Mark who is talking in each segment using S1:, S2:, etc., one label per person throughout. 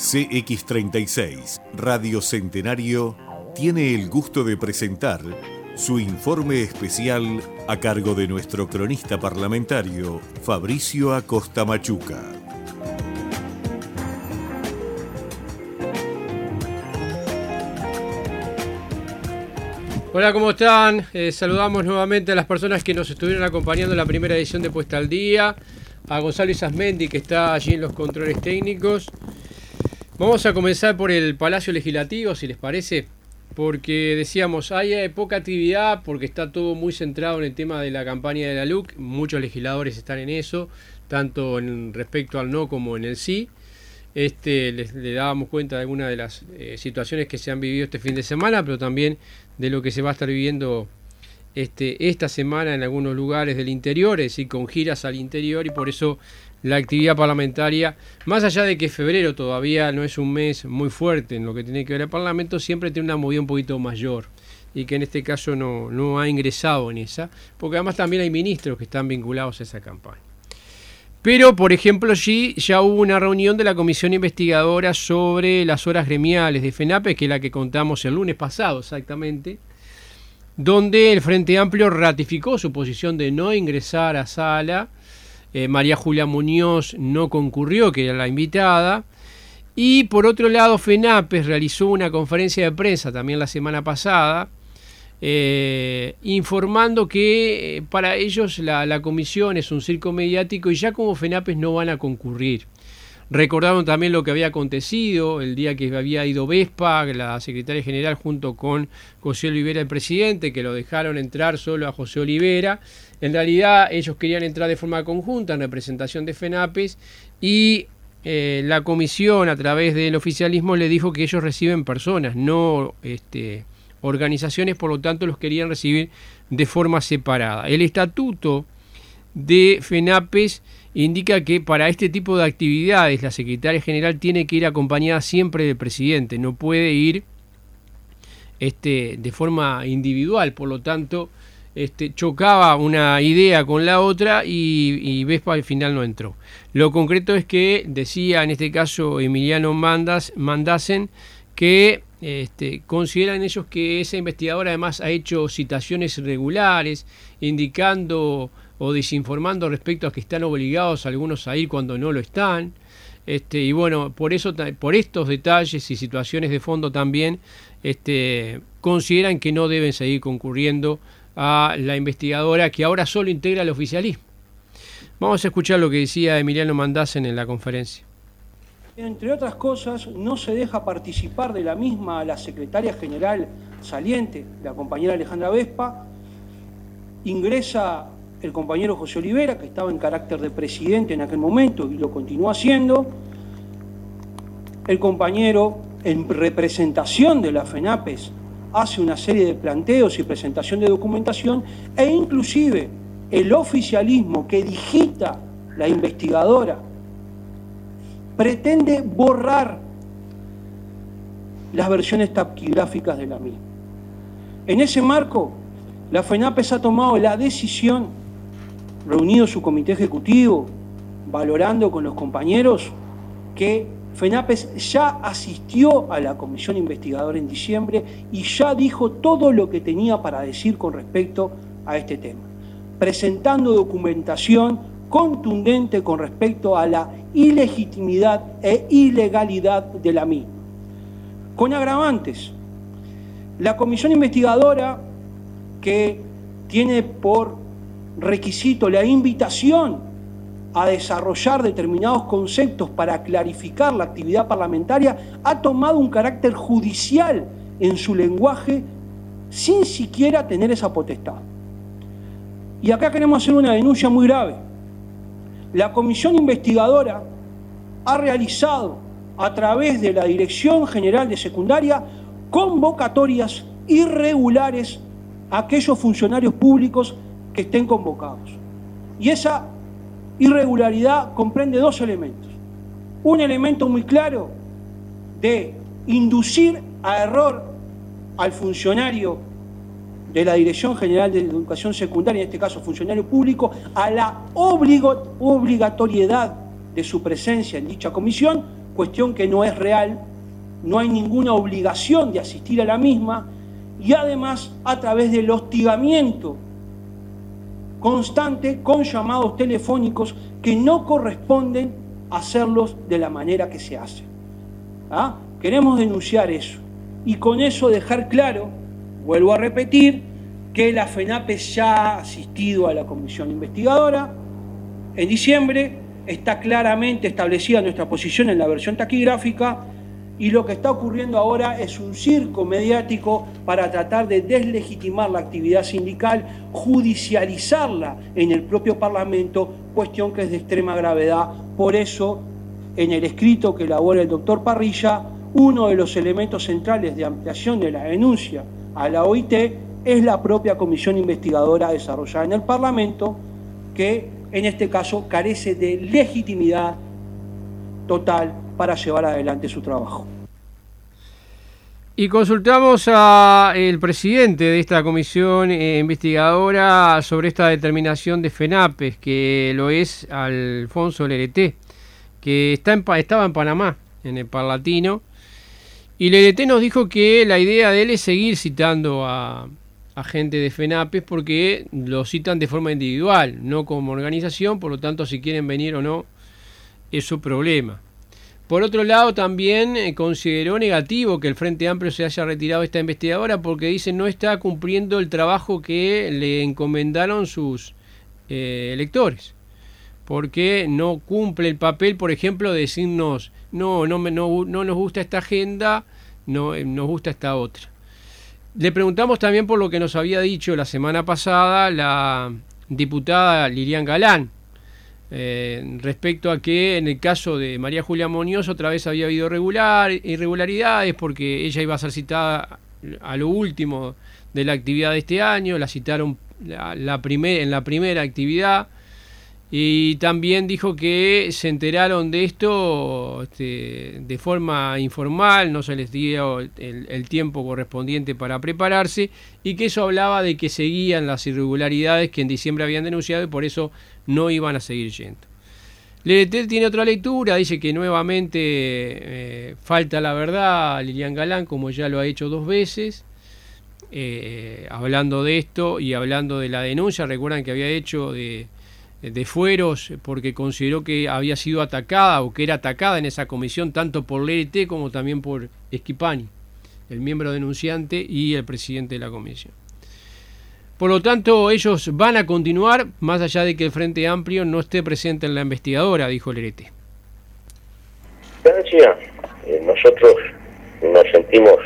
S1: CX36 Radio Centenario tiene el gusto de presentar su informe especial a cargo de nuestro cronista parlamentario Fabricio Acosta Machuca.
S2: Hola, ¿cómo están? Saludamos nuevamente a las personas que nos estuvieron acompañando en la primera edición de Puesta al Día, a Gonzalo Isasmendi, que está allí en los controles técnicos. Vamos a comenzar por el Palacio Legislativo, si les parece, porque decíamos, hay poca actividad porque está todo muy centrado en el tema de la campaña de la LUC. Muchos legisladores están en eso, tanto en respecto al no como en el sí. Le dábamos cuenta de algunas de las situaciones que se han vivido este fin de semana, pero también de lo que se va a estar viviendo esta semana en algunos lugares del interior, es decir, con giras al interior, y por eso la actividad parlamentaria, más allá de que febrero todavía no es un mes muy fuerte en lo que tiene que ver el Parlamento, siempre tiene una movida un poquito mayor, y que en este caso no ha ingresado en esa, porque además también hay ministros que están vinculados a esa campaña. Pero, por ejemplo, ya hubo una reunión de la Comisión Investigadora sobre las horas gremiales de FENAPES, que es la que contamos el lunes pasado exactamente, donde el Frente Amplio ratificó su posición de no ingresar a sala. María Julia Muñoz no concurrió, que era la invitada. Y por otro lado, FENAPES realizó una conferencia de prensa también la semana pasada, informando que para ellos la comisión es un circo mediático y ya como FENAPES no van a concurrir. Recordaron también lo que había acontecido el día que había ido Vespa, la secretaria general, junto con José Olivera, el presidente, que lo dejaron entrar solo a José Olivera. En realidad ellos querían entrar de forma conjunta en representación de FENAPES y la comisión, a través del oficialismo, le dijo que ellos reciben personas, no organizaciones, por lo tanto los querían recibir de forma separada. El estatuto de FENAPES indica que para este tipo de actividades la secretaria general tiene que ir acompañada siempre del presidente, no puede ir de forma individual, por lo tanto chocaba una idea con la otra y Vespa al final no entró. Lo concreto es que decía en este caso Emiliano Mandasen que consideran ellos que esa investigadora además ha hecho citaciones irregulares, indicando o desinformando respecto a que están obligados algunos a ir cuando no lo están. Y bueno, por estos detalles y situaciones de fondo también consideran que no deben seguir concurriendo a la investigadora, que ahora solo integra el oficialismo. Vamos a escuchar lo que decía Emiliano Mandasen en la conferencia.
S3: Entre otras cosas, no se deja participar de la misma a la secretaria general saliente, la compañera Alejandra Vespa. Ingresa el compañero José Olivera, que estaba en carácter de presidente en aquel momento y lo continuó haciendo. El compañero, en representación de la FENAPES, hace una serie de planteos y presentación de documentación, e inclusive el oficialismo que digita la investigadora pretende borrar las versiones taquigráficas de la misma. En ese marco, la FENAPES ha tomado la decisión, reunido su comité ejecutivo, valorando con los compañeros, que FENAPES ya asistió a la comisión investigadora en diciembre y ya dijo todo lo que tenía para decir con respecto a este tema, presentando documentación contundente con respecto a la ilegitimidad e ilegalidad de la misma. Con agravantes, la comisión investigadora, que tiene por requisito la invitación a desarrollar determinados conceptos para clarificar la actividad parlamentaria, ha tomado un carácter judicial en su lenguaje sin siquiera tener esa potestad. Y acá queremos hacer una denuncia muy grave. La comisión investigadora ha realizado a través de la Dirección General de Secundaria convocatorias irregulares a aquellos funcionarios públicos que estén convocados. Y esa irregularidad comprende dos elementos. Un elemento muy claro de inducir a error al funcionario de la Dirección General de Educación Secundaria, en este caso funcionario público, a la obligatoriedad de su presencia en dicha comisión, cuestión que no es real, no hay ninguna obligación de asistir a la misma, y además a través del hostigamiento constante con llamados telefónicos que no corresponden hacerlos de la manera que se hace. ¿Ah? Queremos denunciar eso y con eso dejar claro, vuelvo a repetir, que la FENAPE ya ha asistido a la comisión investigadora en diciembre, está claramente establecida nuestra posición en la versión taquigráfica, y lo que está ocurriendo ahora es un circo mediático para tratar de deslegitimar la actividad sindical, judicializarla en el propio Parlamento, cuestión que es de extrema gravedad. Por eso, en el escrito que elabora el doctor Parrilla, uno de los elementos centrales de ampliación de la denuncia a la OIT es la propia comisión investigadora desarrollada en el Parlamento, que en este caso carece de legitimidad total para llevar adelante su trabajo.
S2: Y consultamos al presidente de esta comisión investigadora sobre esta determinación de FENAPES, que lo es Alfonso Lerete, que estaba en Panamá, en el Parlatino, y Lerete nos dijo que la idea de él es seguir citando a gente de FENAPES porque lo citan de forma individual, no como organización, por lo tanto si quieren venir o no es su problema. Por otro lado, también consideró negativo que el Frente Amplio se haya retirado de esta investigadora porque dice no está cumpliendo el trabajo que le encomendaron sus electores, porque no cumple el papel, por ejemplo, de decirnos no nos gusta esta agenda, no nos gusta esta otra. Le preguntamos también por lo que nos había dicho la semana pasada la diputada Lilian Galán, respecto a que en el caso de María Julia Muñoz otra vez había habido irregularidades porque ella iba a ser citada a lo último de la actividad de este año, la citaron en la primera actividad, y también dijo que se enteraron de esto de forma informal, no se les dio el tiempo correspondiente para prepararse, y que eso hablaba de que seguían las irregularidades que en diciembre habían denunciado y por eso no iban a seguir yendo. Lerete tiene otra lectura, dice que nuevamente falta la verdad a Lilian Galán, como ya lo ha hecho 2 veces, hablando de esto y hablando de la denuncia. Recuerdan que había hecho de fueros porque consideró que había sido atacada o que era atacada en esa comisión tanto por Lerete como también por Schipani, el miembro denunciante y el presidente de la comisión. Por lo tanto, ellos van a continuar más allá de que el Frente Amplio no esté presente en la investigadora, dijo Lerete.
S4: Decía, nosotros nos sentimos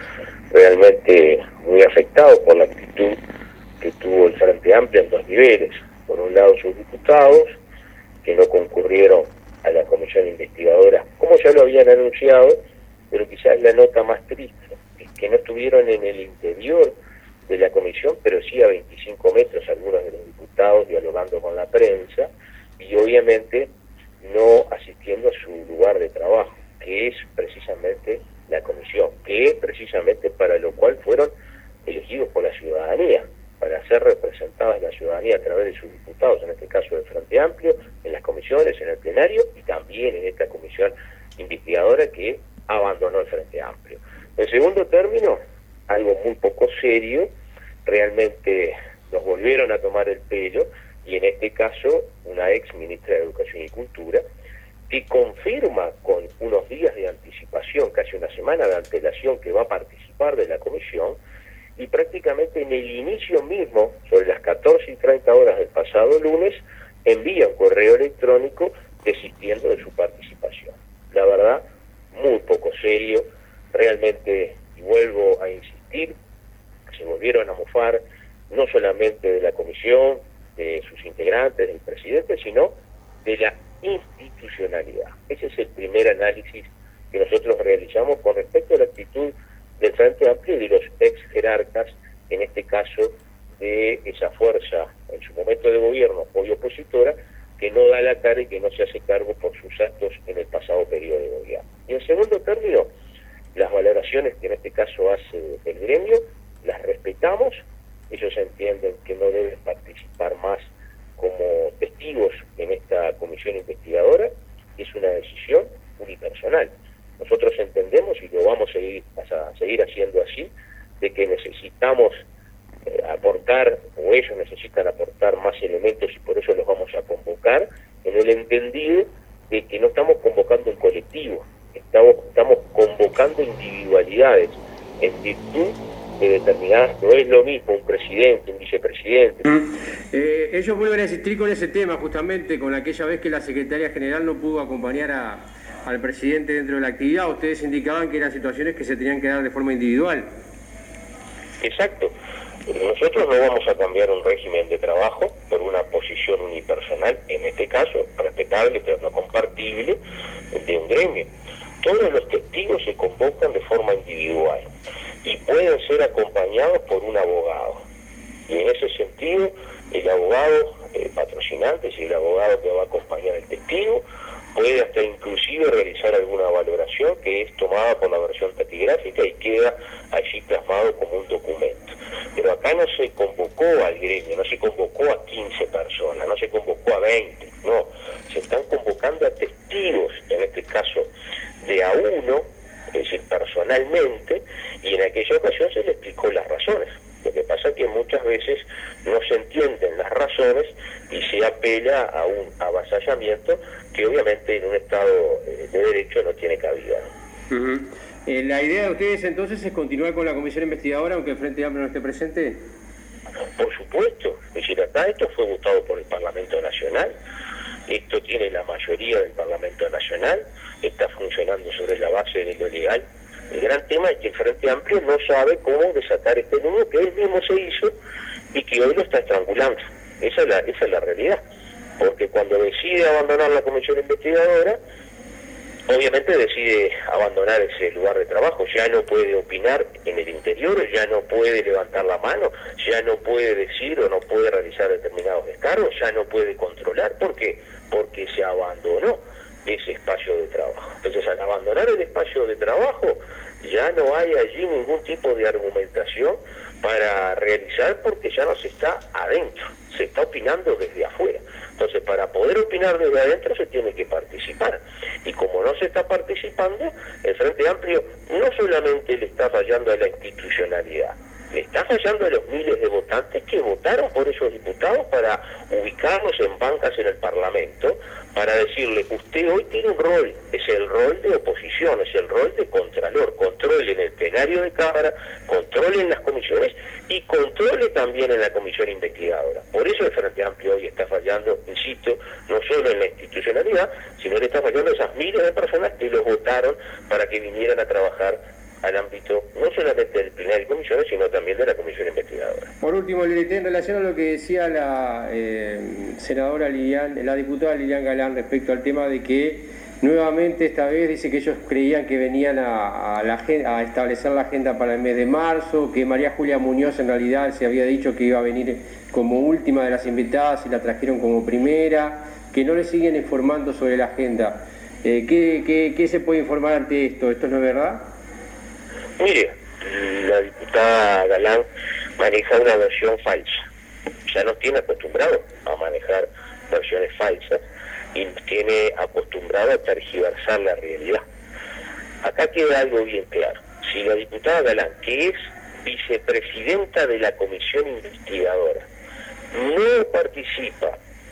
S4: realmente muy afectados por la actitud que tuvo el Frente Amplio en 2 niveles. Por un lado, sus diputados, que no concurrieron a la comisión investigadora, como ya lo habían anunciado, pero quizás la nota más triste es que no estuvieron en el interior de la comisión, pero sí a 25 metros algunos de los diputados dialogando con la prensa y obviamente no asistiendo a su lugar de trabajo, que es precisamente la comisión, que es precisamente para lo cual fueron elegidos por la ciudadanía, para ser representadas la ciudadanía a través de sus diputados, en este caso del Frente Amplio, en las comisiones, en el plenario y también en esta comisión investigadora que abandonó el Frente Amplio. En segundo término, algo muy poco serio, realmente nos volvieron a tomar el pelo, y en este caso una ex ministra de Educación y Cultura, que confirma con unos días de anticipación, casi una semana de antelación, que va a participar de la comisión, y prácticamente en el inicio mismo, sobre las 14:30 del pasado lunes, envía un correo electrónico desistiendo de su participación. La verdad, muy poco serio, realmente, y vuelvo a insistir, se volvieron a mofar no solamente de la comisión, de sus integrantes, del presidente, sino de la institucionalidad. Ese es el primer análisis que nosotros realizamos con respecto a la actitud del Frente Amplio y de los ex jerarcas, en este caso de esa fuerza en su momento de gobierno hoy opositora, que no da la cara y que no se hace cargo por sus actos en el pasado periodo de gobierno. Y en segundo término, las valoraciones que en este caso hace el gremio, las respetamos. Ellos entienden que no deben participar más como testigos en esta comisión investigadora, y es una decisión única unipersonal. Nosotros entendemos, y lo vamos a seguir haciendo así, de que necesitamos aportar, o ellos necesitan aportar más elementos, y por eso los vamos a convocar, en el entendido de que no estamos convocando un colectivo, estamos convocando individualidades en virtud de determinar. No es lo mismo un presidente, un vicepresidente.
S3: Ellos vuelven a insistir con ese tema, justamente con aquella vez que la secretaria general no pudo acompañar al presidente dentro de la actividad. Ustedes indicaban que eran situaciones que se tenían que dar de forma individual.
S4: Exacto. Nosotros no vamos a cambiar un régimen de trabajo por una posición unipersonal, en este caso, respetable pero no compartible, de un gremio. Todos los testigos se convocan de forma individual y pueden ser acompañados por un abogado. Y en ese sentido, el abogado patrocinante, si el abogado que va a acompañar al testigo, puede hasta inclusive realizar alguna valoración que es tomada por la versión taquigráfica y queda allí plasmado como un documento. Pero acá no se convocó al gremio, no se convocó a 15 personas, no se convocó a 20, no. Se están convocando a testigos, en este caso de a uno, es decir, personalmente, y en aquella ocasión se le explicó las razones. Lo que pasa es que muchas veces no se entienden las razones y se apela a un avasallamiento que obviamente en un Estado de Derecho no tiene cabida.
S3: Uh-huh. ¿La idea de ustedes entonces es continuar con la comisión investigadora aunque el Frente Amplio no esté presente?
S4: Por supuesto, es decir, acá esto fue votado por el Parlamento Nacional, esto tiene la mayoría del Parlamento Nacional, está funcionando sobre la base de lo legal. El gran tema es que el Frente Amplio no sabe cómo desatar este nudo que él mismo se hizo y que hoy lo está estrangulando. Esa es la realidad. Porque cuando decide abandonar la comisión investigadora, obviamente decide abandonar ese lugar de trabajo. Ya no puede opinar en el interior, ya no puede levantar la mano, ya no puede decir o no puede realizar determinados descargos, ya no puede controlar. ¿Por qué? Porque se abandonó ese espacio de trabajo. Entonces, al abandonar el espacio de trabajo, ya no hay allí ningún tipo de argumentación para realizar, porque ya no se está adentro, se está opinando desde afuera. Entonces, para poder opinar desde adentro se tiene que participar. Y como no se está participando, el Frente Amplio no solamente le está fallando a la institucionalidad, le está fallando a los miles de votantes que votaron por esos diputados para ubicarlos en bancas en el Parlamento, para decirle, usted hoy tiene un rol, es el rol de oposición, es el rol de contralor, controle en el plenario de Cámara, controle en las comisiones y controle también en la comisión investigadora. Por eso el Frente Amplio hoy está fallando, insisto, no solo en la institucionalidad, sino que está fallando a esas miles de personas que los votaron para que vinieran a trabajar al ámbito no solamente del plenario de comisiones, sino también de la comisión investigadora.
S3: Por último, en relación a lo que decía la senadora la diputada Lilian Galán respecto al tema de que nuevamente esta vez dice que ellos creían que venían a establecer la agenda para el mes de marzo, que María Julia Muñoz en realidad se había dicho que iba a venir como última de las invitadas y la trajeron como primera, que no le siguen informando sobre la agenda. ¿Qué se puede informar ante esto? ¿Esto no es verdad?
S4: Mire, la diputada Galán maneja una versión falsa. Ya nos tiene acostumbrados a manejar versiones falsas y nos tiene acostumbrados a tergiversar la realidad. Acá queda algo bien claro. Si la diputada Galán, que es vicepresidenta de la comisión investigadora, no participa,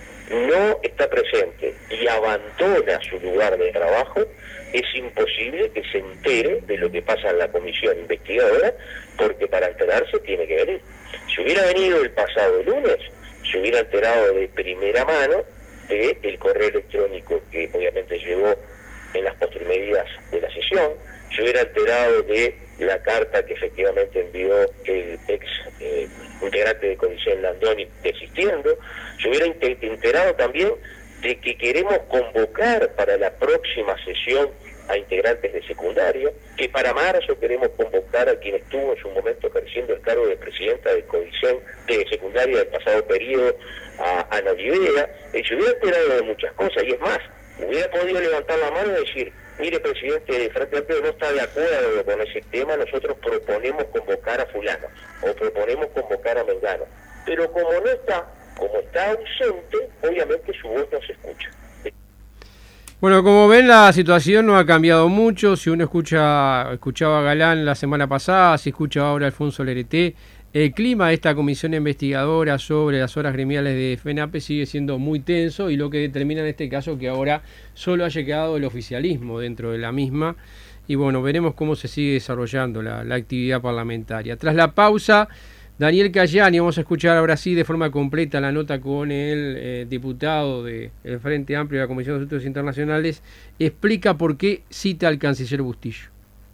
S4: no está presente y abandona su lugar de trabajo, es imposible que se entere de lo que pasa en la comisión investigadora, porque para enterarse tiene que venir. Si hubiera venido el pasado lunes, se hubiera enterado de primera mano del correo electrónico que obviamente llegó en las postrimedias de la sesión, se hubiera enterado de la carta que efectivamente envió el ex integrante de Codicen Landoni desistiendo, se hubiera enterado también de que queremos convocar para la próxima sesión a integrantes de secundaria, que para marzo queremos convocar a quien estuvo en su momento ejerciendo el cargo de presidenta de Codicen de secundaria del pasado periodo, a Ana Olivera. Se hubiera enterado de muchas cosas, y es más, hubiera podido levantar la mano y decir, mire, presidente de Frente Amplio no está de acuerdo con ese tema, nosotros proponemos convocar a fulano, o proponemos convocar a mengano. Pero como no está, como está ausente, obviamente su voz no se escucha.
S2: Bueno, como ven, la situación no ha cambiado mucho. Si uno escuchaba a Galán la semana pasada, si escucha ahora a Alfonso Lerete, el clima de esta comisión investigadora sobre las horas gremiales de FENAPE sigue siendo muy tenso, y lo que determina en este caso que ahora solo haya quedado el oficialismo dentro de la misma. Y bueno, veremos cómo se sigue desarrollando la actividad parlamentaria. Tras la pausa, Daniel Cayani, vamos a escuchar ahora sí de forma completa la nota con el diputado del Frente Amplio de la Comisión de Asuntos Internacionales, explica por qué cita al canciller Bustillo.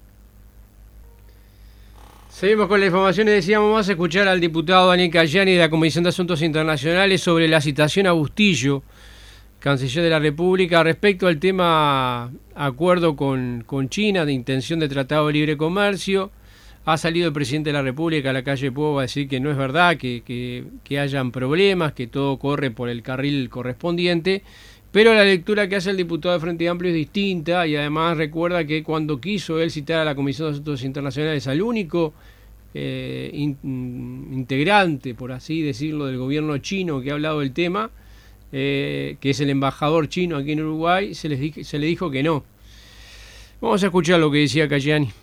S2: Seguimos con la información y decíamos, vamos a escuchar al diputado Daniel Cayani de la Comisión de Asuntos Internacionales sobre la citación a Bustillo, canciller de la República, respecto al tema acuerdo con China de intención de tratado de libre comercio. Ha salido el presidente de la República a la calle Pueblo a decir que no es verdad, que hayan problemas, que todo corre por el carril correspondiente, pero la lectura que hace el diputado de Frente Amplio es distinta, y además recuerda que cuando quiso él citar a la Comisión de Asuntos Internacionales al único integrante, por así decirlo, del gobierno chino que ha hablado del tema, que es el embajador chino aquí en Uruguay, se le dijo que no. Vamos a escuchar lo que decía Cayani.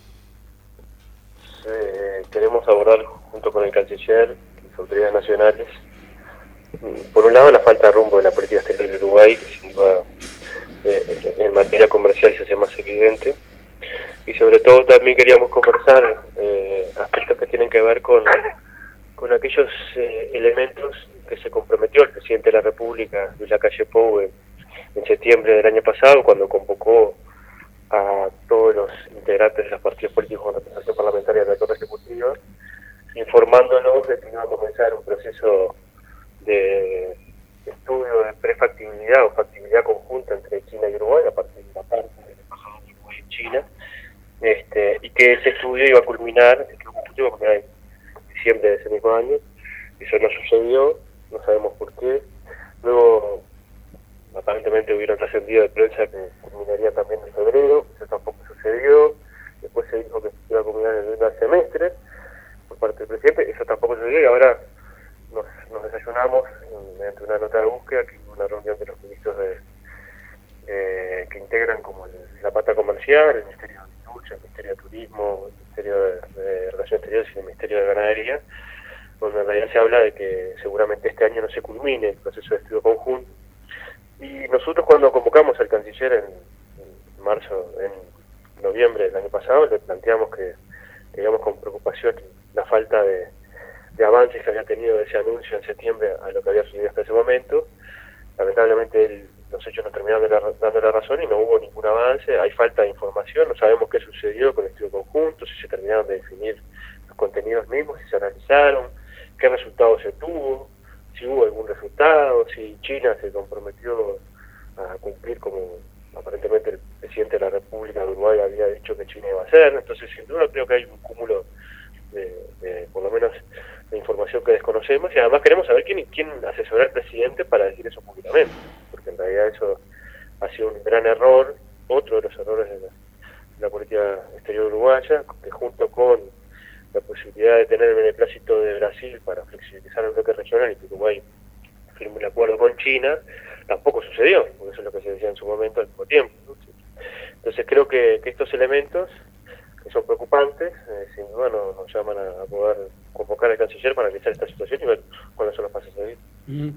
S5: Queremos abordar junto con el canciller y las autoridades nacionales, por un lado, la falta de rumbo de la política exterior de Uruguay, que sin duda en materia comercial se hace más evidente, y sobre todo también queríamos conversar aspectos que tienen que ver con aquellos elementos que se comprometió el presidente de la República, Luis Lacalle Pou, en septiembre del año pasado, cuando convocó a todos los integrantes de los partidos políticos con representación parlamentaria de la Torre Ejecutiva, informándonos de que iba a comenzar un proceso de estudio de prefactibilidad o factibilidad conjunta entre China y Uruguay, a partir de la parte del embajador de Uruguay en China, y que ese estudio iba a culminar en diciembre de ese mismo año. Eso no sucedió, no sabemos por qué. Luego, aparentemente hubieron trascendido de prensa que culminaría también en febrero, eso tampoco sucedió. Después se dijo que iba a culminar en el primer semestre por parte del presidente, eso tampoco sucedió, y ahora nos desayunamos mediante una nota de búsqueda, que hubo una reunión de los ministros que integran como la pata comercial, el Ministerio de Industria, el Ministerio de Turismo, el Ministerio de Relaciones Exteriores y el Ministerio de Ganadería, donde en realidad se habla de que seguramente este año no se culmine el proceso de estudio conjunto. Y nosotros, cuando convocamos al canciller en noviembre del año pasado, le planteamos que digamos con preocupación la falta de avances que había tenido ese anuncio en septiembre a lo que había sucedido hasta ese momento. Lamentablemente los hechos nos terminaron dando la razón y no hubo ningún avance, hay falta de información, no sabemos qué sucedió con el estudio conjunto, si se terminaron de definir los contenidos mismos, si se analizaron, qué resultados se tuvo, si hubo algún resultado, si China se comprometió a cumplir como aparentemente el presidente de la República de Uruguay había dicho que China iba a hacer. Entonces, sin duda, creo que hay un cúmulo de por lo menos de información que desconocemos, y además queremos saber quién asesoró al presidente para decir eso públicamente, porque en realidad eso ha sido un gran error, otro de los errores de la política exterior uruguaya, que junto con la posibilidad de tener el beneplácito de Brasil para flexibilizar el bloque regional y que Uruguay firme el acuerdo con China, tampoco sucedió, porque eso es lo que se decía en su momento al mismo tiempo, ¿no? Entonces creo que estos elementos, que son preocupantes, sin duda nos llaman a poder convocar al canciller para analizar esta situación y ver cuáles son los pasos a seguir.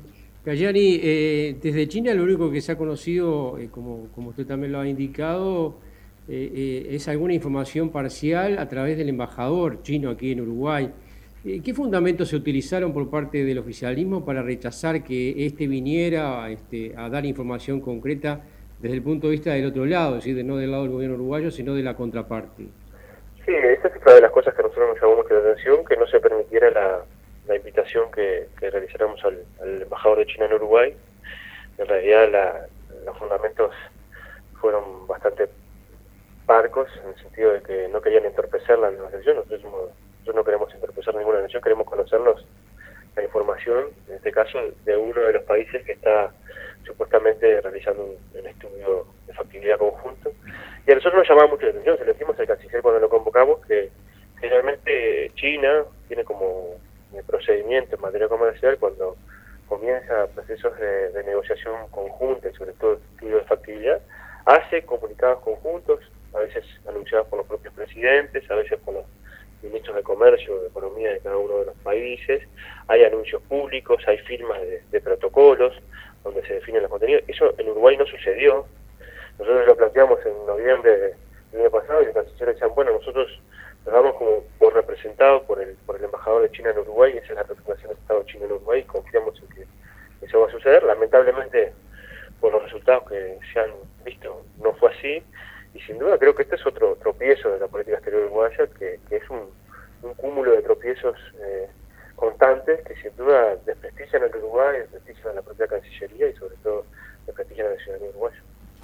S2: Cayani, desde China lo único que se ha conocido, como usted también lo ha indicado, es alguna información parcial a través del embajador chino aquí en Uruguay. ¿Qué fundamentos se utilizaron por parte del oficialismo para rechazar que viniera a dar información concreta desde el punto de vista del otro lado, es decir, no del lado del gobierno uruguayo, sino de la contraparte?
S5: Sí, esa es otra de las cosas que a nosotros nos llamó mucho la atención, que no se permitiera la invitación que realizáramos al embajador de China en Uruguay. En realidad los fundamentos fueron bastante parcos, en el sentido de que no querían entorpecer la negociación. Nosotros no queremos entorpecer ninguna negociación, queremos conocernos la información, en este caso, de uno de los países que está supuestamente realizando un estudio de factibilidad conjunto. Y a nosotros nos llamaba mucho la atención, se lo dijimos al canciller cuando lo convocamos, que generalmente China tiene como procedimiento en materia comercial, cuando comienza procesos de negociación conjunta y sobre todo estudio de factibilidad, hace comunicados conjuntos, a veces anunciados por los propios presidentes, a veces por los ministros de Comercio o de Economía de cada uno de los países, hay anuncios públicos, hay firmas de protocolos donde se definen los contenidos. Eso en Uruguay no sucedió. Nosotros lo planteamos en noviembre del año pasado y los cancilleres decían, bueno, nosotros nos damos como por representados por el embajador de China en Uruguay, esa es la representación del Estado chino en Uruguay, y confiamos en que eso va a suceder. Lamentablemente, por los resultados que se han visto, no fue así, y sin duda creo que este es otro tropiezo de la política exterior uruguaya, que es un cúmulo de tropiezos constantes que sin duda desprestigian al Uruguay, desprestigian a la propia Cancillería y sobre todo desprestigian a la ciudadanía uruguaya.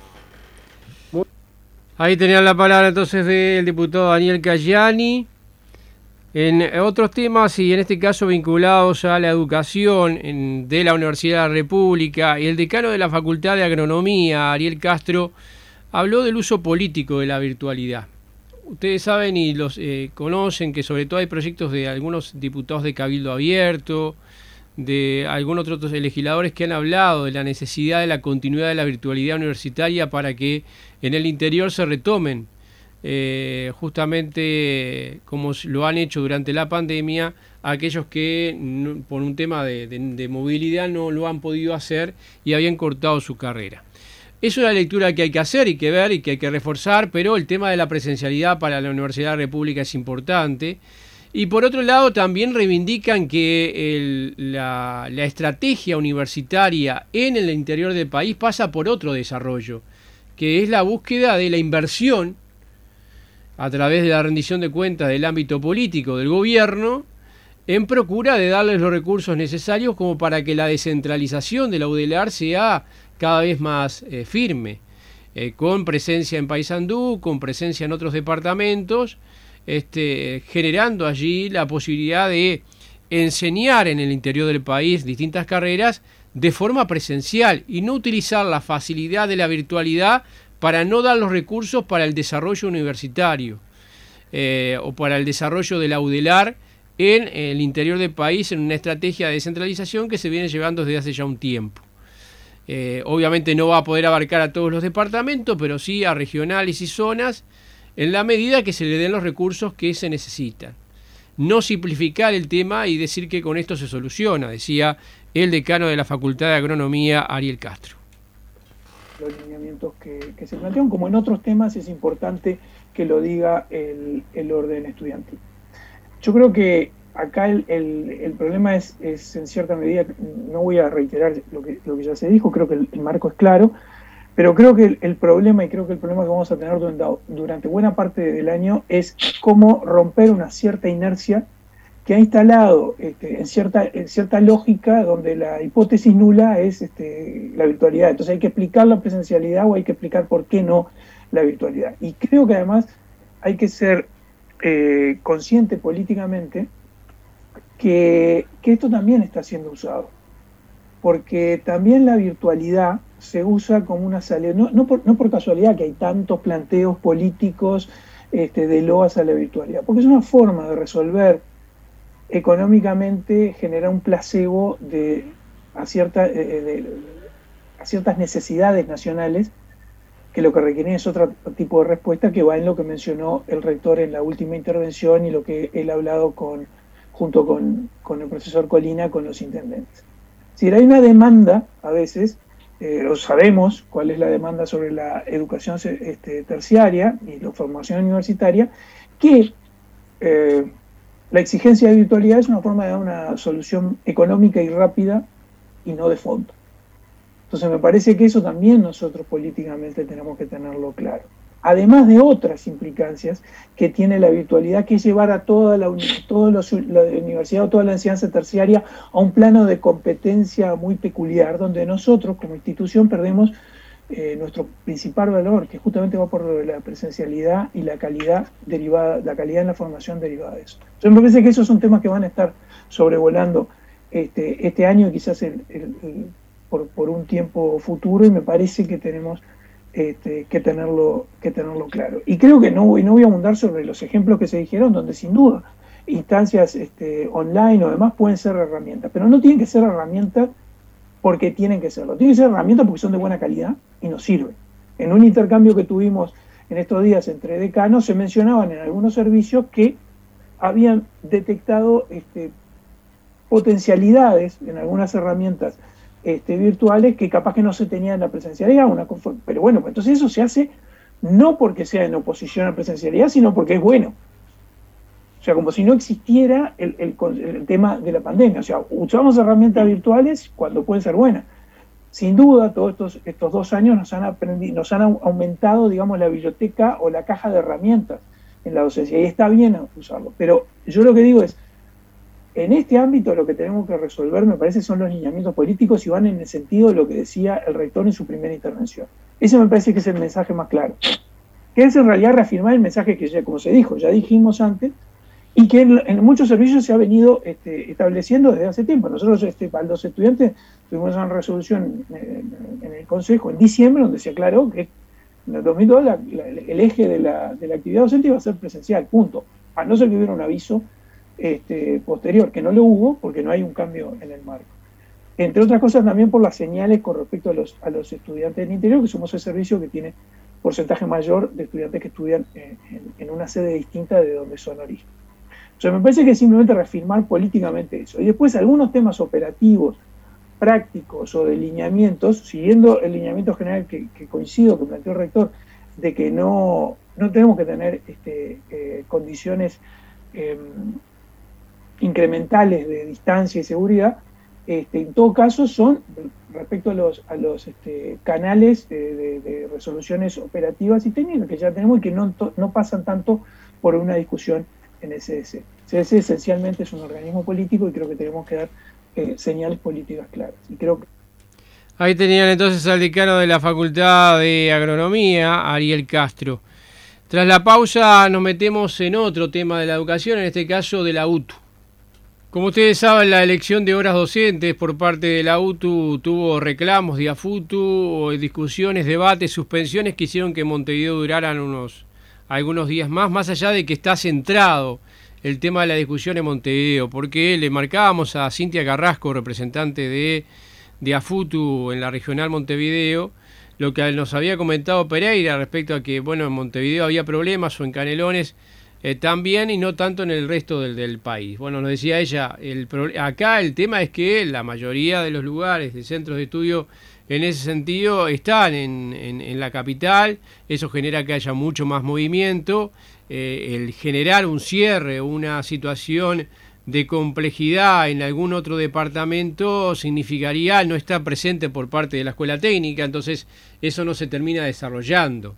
S2: Ahí tenían la palabra entonces del diputado Daniel Cayani. En otros temas, y en este caso vinculados a la educación de la Universidad de la República, el decano de la Facultad de Agronomía, Ariel Castro, habló del uso político de la virtualidad. Ustedes saben y los conocen que sobre todo hay proyectos de algunos diputados de Cabildo Abierto, de algunos otros legisladores que han hablado de la necesidad de la continuidad de la virtualidad universitaria para que en el interior se retomen, justamente como lo han hecho durante la pandemia, aquellos que por un tema de movilidad no lo han podido hacer y habían cortado su carrera. Es una lectura que hay que hacer y que ver y que hay que reforzar, pero el tema de la presencialidad para la Universidad de la República es importante. Y por otro lado también reivindican que la estrategia universitaria en el interior del país pasa por otro desarrollo, que es la búsqueda de la inversión a través de la rendición de cuentas del ámbito político del gobierno, en procura de darles los recursos necesarios como para que la descentralización de la UDELAR sea cada vez más firme, con presencia en Paysandú, con presencia en otros departamentos, generando allí la posibilidad de enseñar en el interior del país distintas carreras de forma presencial y no utilizar la facilidad de la virtualidad para no dar los recursos para el desarrollo universitario o para el desarrollo de la UDELAR en el interior del país, en una estrategia de descentralización que se viene llevando desde hace ya un tiempo. Obviamente no va a poder abarcar a todos los departamentos, pero sí a regionales y zonas, en la medida que se le den los recursos que se necesitan. No simplificar el tema y decir que con esto se soluciona, decía el decano de la Facultad de Agronomía, Ariel Castro.
S6: Los lineamientos que se plantean, como en otros temas, es importante que lo diga el orden estudiantil. Yo creo que acá el problema es en cierta medida, no voy a reiterar lo que ya se dijo, creo que el marco es claro, pero creo que el problema que vamos a tener durante buena parte del año es cómo romper una cierta inercia que ha instalado en cierta lógica donde la hipótesis nula es la virtualidad. Entonces hay que explicar la presencialidad o hay que explicar por qué no la virtualidad. Y creo que además hay que ser consciente políticamente que esto también está siendo usado, porque también la virtualidad se usa como una salida, no por casualidad que hay tantos planteos políticos de loas a la virtualidad, porque es una forma de resolver económicamente, generar un placebo a ciertas necesidades nacionales, que lo que requieren es otro tipo de respuesta que va en lo que mencionó el rector en la última intervención y lo que él ha hablado junto con el profesor Colina, con los intendentes. Si hay una demanda, a veces, sabemos cuál es la demanda sobre la educación terciaria y la formación universitaria, que la exigencia de virtualidad es una forma de dar una solución económica y rápida y no de fondo. Entonces me parece que eso también nosotros políticamente tenemos que tenerlo claro. Además de otras implicancias que tiene la virtualidad, que es llevar a toda la universidad o toda la enseñanza terciaria a un plano de competencia muy peculiar, donde nosotros como institución perdemos nuestro principal valor, que justamente va por la presencialidad y la calidad en la formación derivada de eso. Entonces me parece que esos son temas que van a estar sobrevolando este año y quizás por un tiempo futuro, y me parece que tenemos que tenerlo claro. Y creo que no voy a abundar sobre los ejemplos que se dijeron, donde sin duda instancias online o demás pueden ser herramientas, pero no tienen que ser herramientas porque tienen que serlo. Tienen que ser herramientas porque son de buena calidad y nos sirven. En un intercambio que tuvimos en estos días entre decanos, se mencionaban en algunos servicios que habían detectado potencialidades en algunas herramientas virtuales que capaz que no se tenían en la presencialidad, pero bueno, pues entonces eso se hace no porque sea en oposición a la presencialidad, sino porque es bueno. O sea, como si no existiera el tema de la pandemia. O sea, usamos herramientas virtuales cuando pueden ser buenas. Sin duda, todos estos 2 años nos han aumentado, digamos, la biblioteca o la caja de herramientas en la docencia, y está bien usarlo. Pero yo lo que digo es, en este ámbito lo que tenemos que resolver, me parece, son los lineamientos políticos y van en el sentido de lo que decía el rector en su primera intervención. Ese me parece que es el mensaje más claro. Que es en realidad reafirmar el mensaje que ya, como se dijo, ya dijimos antes, y que en muchos servicios se ha venido estableciendo desde hace tiempo. Nosotros, para los estudiantes, tuvimos una resolución en el Consejo en diciembre, donde se aclaró que en el 2002 el eje de la actividad docente iba a ser presencial, punto. A no ser que hubiera un aviso posterior, que no lo hubo, porque no hay un cambio en el marco. Entre otras cosas, también por las señales con respecto a los estudiantes del interior, que somos el servicio que tiene porcentaje mayor de estudiantes que estudian en una sede distinta de donde son origen. O sea, me parece que es simplemente reafirmar políticamente eso. Y después algunos temas operativos, prácticos o de lineamientos, siguiendo el lineamiento general que coincido, que planteó el rector, de que no tenemos que tener condiciones incrementales de distancia y seguridad, en todo caso son respecto a los canales de resoluciones operativas y técnicas que ya tenemos y que no pasan tanto por una discusión en el CDC. CDC esencialmente es un organismo político y creo que tenemos que dar señales políticas claras. Y creo que...
S2: Ahí tenían entonces al decano de la Facultad de Agronomía, Ariel Castro. Tras la pausa nos metemos en otro tema de la educación, en este caso de la UTU. Como ustedes saben, la elección de horas docentes por parte de la UTU tuvo reclamos de AFUTU, discusiones, debates, suspensiones que hicieron que Montevideo duraran algunos días más allá de que está centrado el tema de la discusión en Montevideo, porque le marcábamos a Cintia Carrasco, representante de AFUTU en la regional Montevideo, lo que nos había comentado Pereira respecto a que, bueno, en Montevideo había problemas o en Canelones también y no tanto en el resto del país. Bueno, nos decía ella, acá el tema es que la mayoría de los lugares de centros de estudio en ese sentido están en la capital, eso genera que haya mucho más movimiento, el generar un cierre, una situación de complejidad en algún otro departamento significaría no estar presente por parte de la escuela técnica, entonces eso no se termina desarrollando.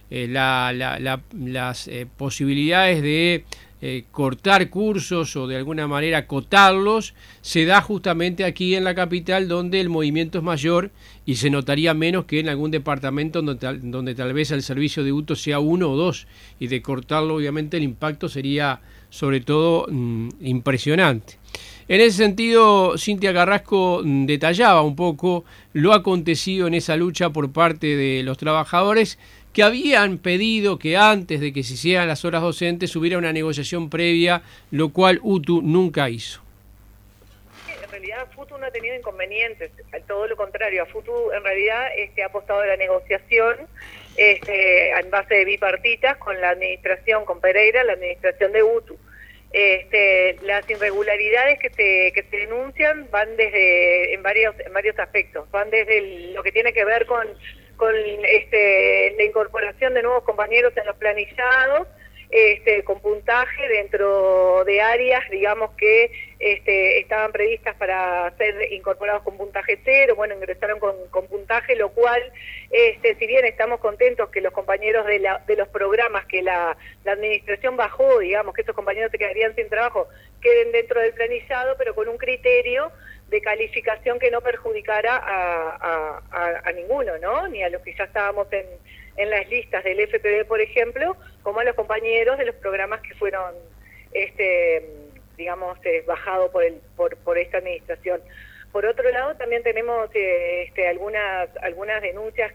S2: Las posibilidades de cortar cursos o de alguna manera acotarlos se da justamente aquí en la capital, donde el movimiento es mayor y se notaría menos que en algún departamento donde tal vez el servicio de UTU sea 1 o 2, y de cortarlo obviamente el impacto sería sobre todo impresionante. En ese sentido, Cintia Carrasco detallaba un poco lo acontecido en esa lucha por parte de los trabajadores, que habían pedido que antes de que se hicieran las horas docentes hubiera una negociación previa, lo cual UTU nunca hizo.
S7: En realidad AFUTU no ha tenido inconvenientes, todo lo contrario, AFUTU en realidad ha apostado a la negociación en base de bipartitas con la administración, con Pereira, la administración de UTU. Las irregularidades que se denuncian van desde en varios aspectos, van desde lo que tiene que ver con la incorporación de nuevos compañeros en los planillados, con puntaje dentro de áreas, digamos, que estaban previstas para ser incorporados con puntaje 0, bueno, ingresaron con puntaje, lo cual, si bien estamos contentos que los compañeros de los programas que la administración bajó, digamos, que estos compañeros se quedarían sin trabajo, queden dentro del planillado, pero con un criterio de calificación que no perjudicara a ninguno, ¿no? Ni a los que ya estábamos en las listas del FPV, por ejemplo, como a los compañeros de los programas que fueron, digamos, bajados por esta administración. Por otro lado, también tenemos algunas denuncias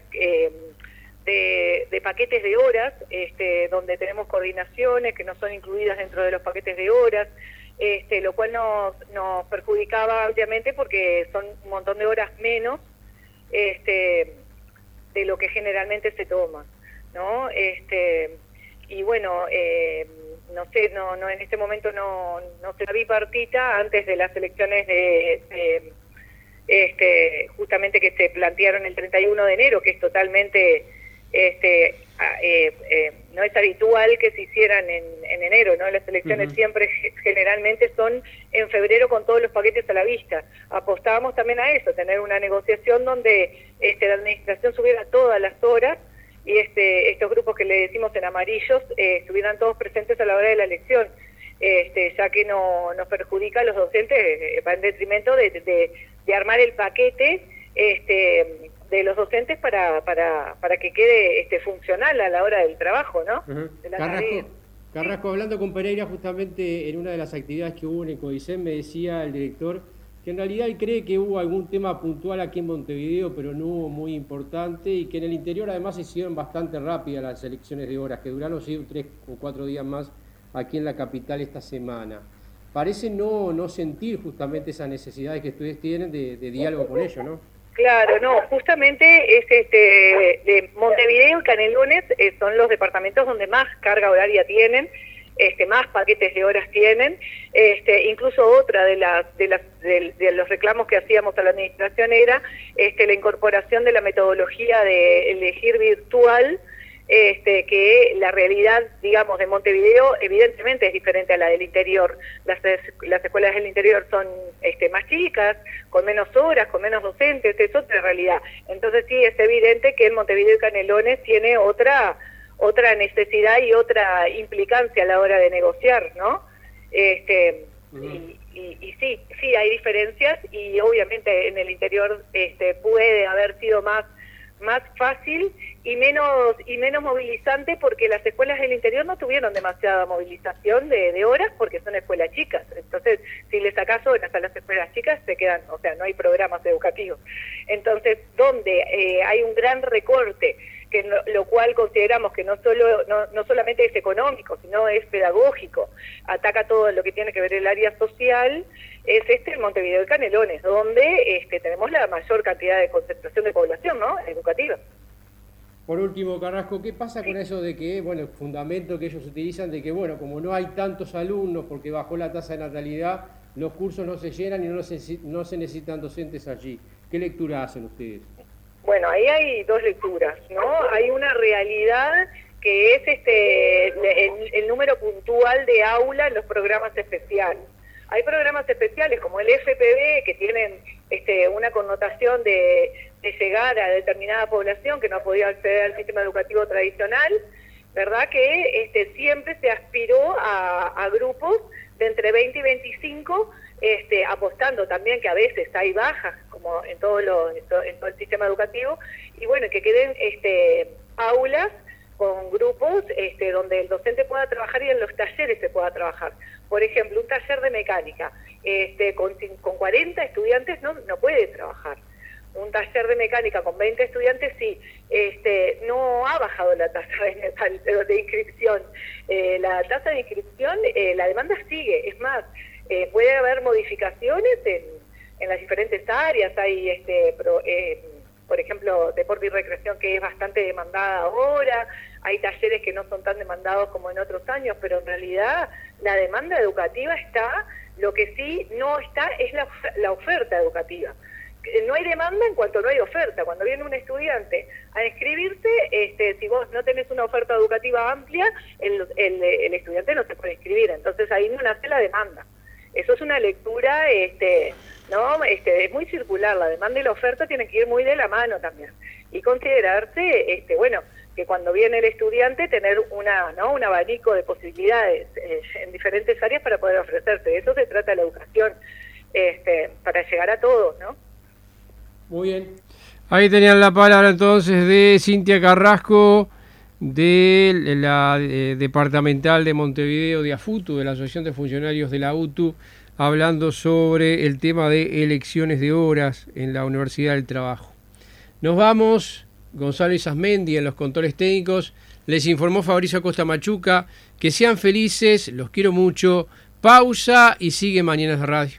S7: de paquetes de horas, donde tenemos coordinaciones que no son incluidas dentro de los paquetes de horas, lo cual nos perjudicaba ampliamente porque son un montón de horas menos lo que generalmente se toma, ¿no? Y bueno, no sé, no en este momento no se la bipartita antes de las elecciones justamente que se plantearon el 31 de enero, que es totalmente no es habitual que se hicieran en enero, ¿no? Las elecciones siempre generalmente son en febrero con todos los paquetes a la vista. Apostábamos también a eso, tener una negociación donde la administración subiera todas las horas y estos grupos que le decimos en amarillos estuvieran todos presentes a la hora de la elección, ya que nos perjudica a los docentes, va en detrimento de armar el paquete de los docentes para que quede funcional a la hora del trabajo, ¿no? De la
S2: Carrasco, hablando con Pereira justamente en una de las actividades que hubo en el CODICEN, me decía el director que en realidad él cree que hubo algún tema puntual aquí en Montevideo, pero no hubo muy importante, y que en el interior además se hicieron bastante rápidas las elecciones de horas, que duraron 3 o 4 días más aquí en la capital esta semana. Parece no sentir justamente esas necesidades que ustedes tienen de diálogo con ellos, ¿no?
S7: Claro, no, justamente es de Montevideo y Canelones son los departamentos donde más carga horaria tienen, más paquetes de horas tienen, incluso otra de los reclamos que hacíamos a la administración era la incorporación de la metodología de elegir virtual, que la realidad, digamos, de Montevideo evidentemente es diferente a la del interior. Las escuelas del interior son más chicas, con menos horas, con menos docentes, es otra realidad. Entonces sí, es evidente que el Montevideo y Canelones tiene otra necesidad y otra implicancia a la hora de negociar, ¿no? Y sí, hay diferencias, y obviamente en el interior puede haber sido más fácil y menos movilizante, porque las escuelas del interior no tuvieron demasiada movilización de horas porque son escuelas chicas. Entonces, si les sacás horas a las escuelas chicas, se quedan, o sea, no hay programas educativos. Entonces, donde hay un gran recorte, que lo cual consideramos que no solamente es económico, sino es pedagógico, ataca todo lo que tiene que ver el área social, es el Montevideo y Canelones, donde tenemos la mayor cantidad de concentración de población, ¿no?, educativa.
S2: Por último, Carrasco, ¿qué pasa con eso de que, el fundamento que ellos utilizan de que, como no hay tantos alumnos porque bajó la tasa de natalidad, los cursos no se llenan y no se necesitan docentes allí? ¿Qué lectura hacen ustedes?
S7: Bueno, ahí hay dos lecturas, ¿no? Hay una realidad que es el número puntual de aula en los programas especiales. Hay programas especiales como el FPV que tienen una connotación de llegar a determinada población que no ha podido acceder al sistema educativo tradicional, ¿verdad? Que siempre se aspiró a grupos de entre 20 y 25, apostando también que a veces hay bajas, como en todo el sistema educativo, y bueno, que queden aulas con grupos donde el docente pueda trabajar y en los talleres se pueda trabajar. Por ejemplo, un taller de mecánica con 40 estudiantes no puede trabajar. Un taller de mecánica con 20 estudiantes sí. No ha bajado la tasa de inscripción. La tasa de inscripción, la demanda sigue. Es más, puede haber modificaciones en las diferentes áreas. Hay por ejemplo, deporte y recreación, que es bastante demandada ahora. Hay talleres que no son tan demandados como en otros años, pero en realidad la demanda educativa está. Lo que sí no está es la oferta educativa. No hay demanda en cuanto no hay oferta. Cuando viene un estudiante a inscribirse, si vos no tenés una oferta educativa amplia, el estudiante no se puede inscribir. Entonces ahí no nace la demanda. Eso es una lectura, ¿no? Es muy circular. La demanda y la oferta tienen que ir muy de la mano también. Y considerarse, que cuando viene el estudiante tener un abanico de posibilidades en diferentes áreas para poder ofrecerse. De eso se trata la educación, para llegar a todos, ¿no?
S2: Muy bien. Ahí tenían la palabra entonces de Cintia Carrasco, de la departamental de Montevideo de AFUTU, de la Asociación de Funcionarios de la UTU, hablando sobre el tema de elecciones de horas en la Universidad del Trabajo. Nos vamos. Gonzalo Isasmendi en los controles técnicos. Les informó Fabricio Acosta Machuca. Que sean felices, los quiero mucho. Pausa y sigue Mañanas de Radio.